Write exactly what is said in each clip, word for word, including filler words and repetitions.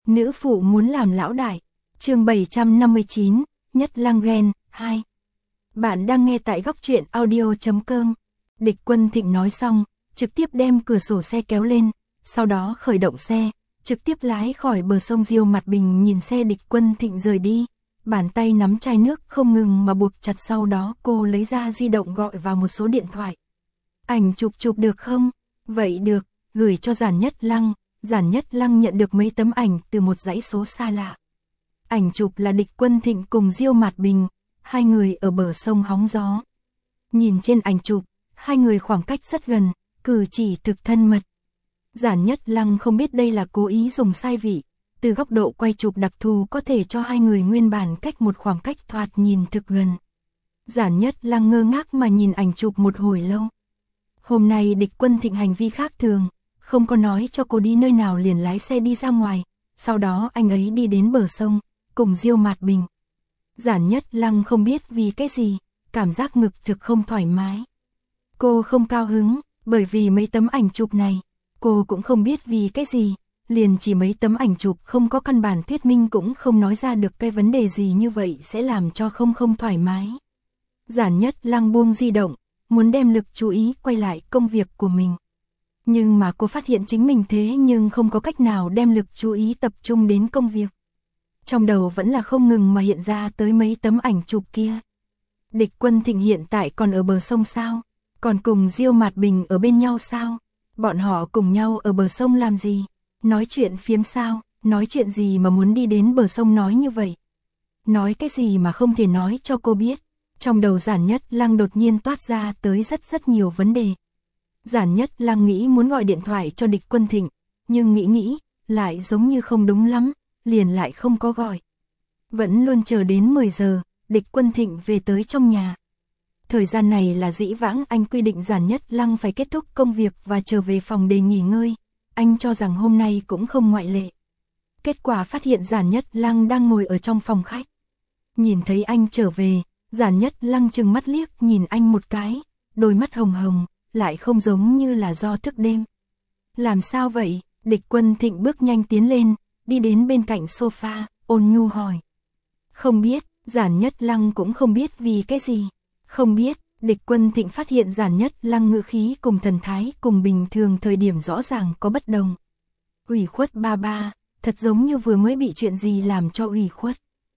Nữ phụ muốn làm lão đại. Chương bảy trăm năm mươi chín, Nhất Lăng ghen, hai. Bạn đang nghe tại góc truyện audio chấm com. Địch Quân Thịnh nói xong, trực tiếp đem cửa sổ xe kéo lên, sau đó khởi động xe, trực tiếp lái khỏi bờ sông Diêu Mặt Bình nhìn xe Địch Quân Thịnh rời đi. Bàn tay nắm chai nước không ngừng mà buộc chặt, sau đó cô lấy ra di động gọi vào một số điện thoại. Ảnh chụp chụp được không? Vậy được, gửi cho Giản Nhất Lăng. Giản Nhất Lăng nhận được mấy tấm ảnh từ một dãy số xa lạ. Ảnh chụp là Địch Quân Thịnh cùng Diêu Mạt Bình, hai người ở bờ sông hóng gió. Nhìn trên ảnh chụp, hai người khoảng cách rất gần, cử chỉ thực thân mật. Giản Nhất Lăng không biết đây là cố ý dùng sai vị, từ góc độ quay chụp đặc thù có thể cho hai người nguyên bản cách một khoảng cách thoạt nhìn thực gần. Giản Nhất Lăng ngơ ngác mà nhìn ảnh chụp một hồi lâu. Hôm nay Địch Quân Thịnh hành vi khác thường, không có nói cho cô đi nơi nào liền lái xe đi ra ngoài, sau đó anh ấy đi đến bờ sông, cùng Diêu Mạt Bình. Giản Nhất Lăng không biết vì cái gì, cảm giác ngực thực không thoải mái. Cô không cao hứng, bởi vì mấy tấm ảnh chụp này, cô cũng không biết vì cái gì, liền chỉ mấy tấm ảnh chụp không có căn bản thuyết minh cũng không nói ra được cái vấn đề gì như vậy sẽ làm cho không không thoải mái. Giản Nhất Lăng buông di động, muốn đem lực chú ý quay lại công việc của mình. Nhưng mà cô phát hiện chính mình thế nhưng không có cách nào đem lực chú ý tập trung đến công việc. Trong đầu vẫn là không ngừng mà hiện ra tới mấy tấm ảnh chụp kia. Địch Quân Thịnh hiện tại còn ở bờ sông sao? Còn cùng Diêu Mạt Bình ở bên nhau sao? Bọn họ cùng nhau ở bờ sông làm gì? Nói chuyện phiếm sao? Nói chuyện gì mà muốn đi đến bờ sông nói như vậy? Nói cái gì mà không thể nói cho cô biết? Trong đầu Giản Nhất Lăng đột nhiên toát ra tới rất rất nhiều vấn đề. Giản Nhất Lăng nghĩ muốn gọi điện thoại cho Địch Quân Thịnh, nhưng nghĩ nghĩ, lại giống như không đúng lắm, liền lại không có gọi. Vẫn luôn chờ đến mười giờ, Địch Quân Thịnh về tới trong nhà. Thời gian này là dĩ vãng anh quy định Giản Nhất Lăng phải kết thúc công việc và trở về phòng để nghỉ ngơi, anh cho rằng hôm nay cũng không ngoại lệ. Kết quả phát hiện Giản Nhất Lăng đang ngồi ở trong phòng khách. Nhìn thấy anh trở về, Giản Nhất Lăng trừng mắt liếc nhìn anh một cái, đôi mắt hồng hồng, lại không giống như là do thức đêm. Làm sao vậy? Địch Quân Thịnh bước nhanh tiến lên, đi đến bên cạnh sofa, ôn nhu hỏi. Không biết, Giản Nhất Lăng cũng không biết vì cái gì. Không biết, Địch Quân Thịnh phát hiện Giản Nhất Lăng ngữ khí cùng thần thái cùng bình thường thời điểm rõ ràng có bất đồng. Ủy khuất ba ba, thật giống như vừa mới bị chuyện gì làm cho ủy khuất.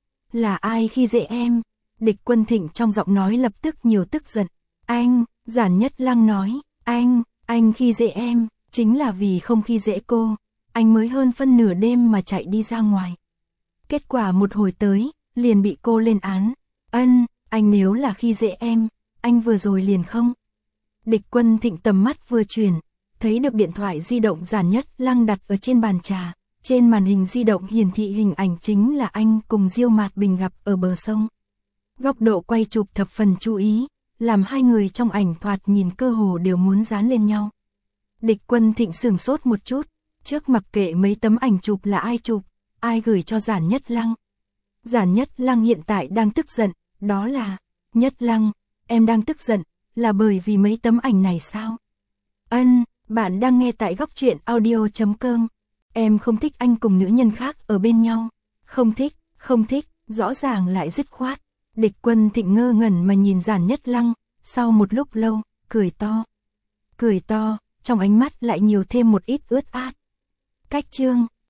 Là ai khi dễ em? Địch Quân Thịnh trong giọng nói lập tức nhiều tức giận. Anh, Giản Nhất Lăng nói, anh, anh khi dễ em, chính là vì không khi dễ cô, anh mới hơn phân nửa đêm mà chạy đi ra ngoài. Kết quả một hồi tới, liền bị cô lên án. Ân, anh nếu là khi dễ em, anh vừa rồi liền không. Địch Quân Thịnh tầm mắt vừa chuyển, thấy được điện thoại di động Giản Nhất Lăng đặt ở trên bàn trà, trên màn hình di động hiển thị hình ảnh chính là anh cùng Diêu Mạt Bình gặp ở bờ sông. Góc độ quay chụp thập phần chú ý, làm hai người trong ảnh thoạt nhìn cơ hồ đều muốn dán lên nhau. Địch Quân Thịnh sửng sốt một chút, trước mặc kệ mấy tấm ảnh chụp là ai chụp, ai gửi cho Giản Nhất Lăng. Giản Nhất Lăng hiện tại đang tức giận, đó là, Nhất Lăng, em đang tức giận, là bởi vì mấy tấm ảnh này sao? Ân, bạn đang nghe tại góc truyện audio chấm com. Em không thích anh cùng nữ nhân khác ở bên nhau. Không thích, không thích, rõ ràng lại dứt khoát. Địch Quân Thịnh ngơ ngẩn mà nhìn Giản Nhất Lăng, sau một lúc lâu, cười to. Cười to, trong ánh mắt lại nhiều thêm một ít ướt át. Cách chương,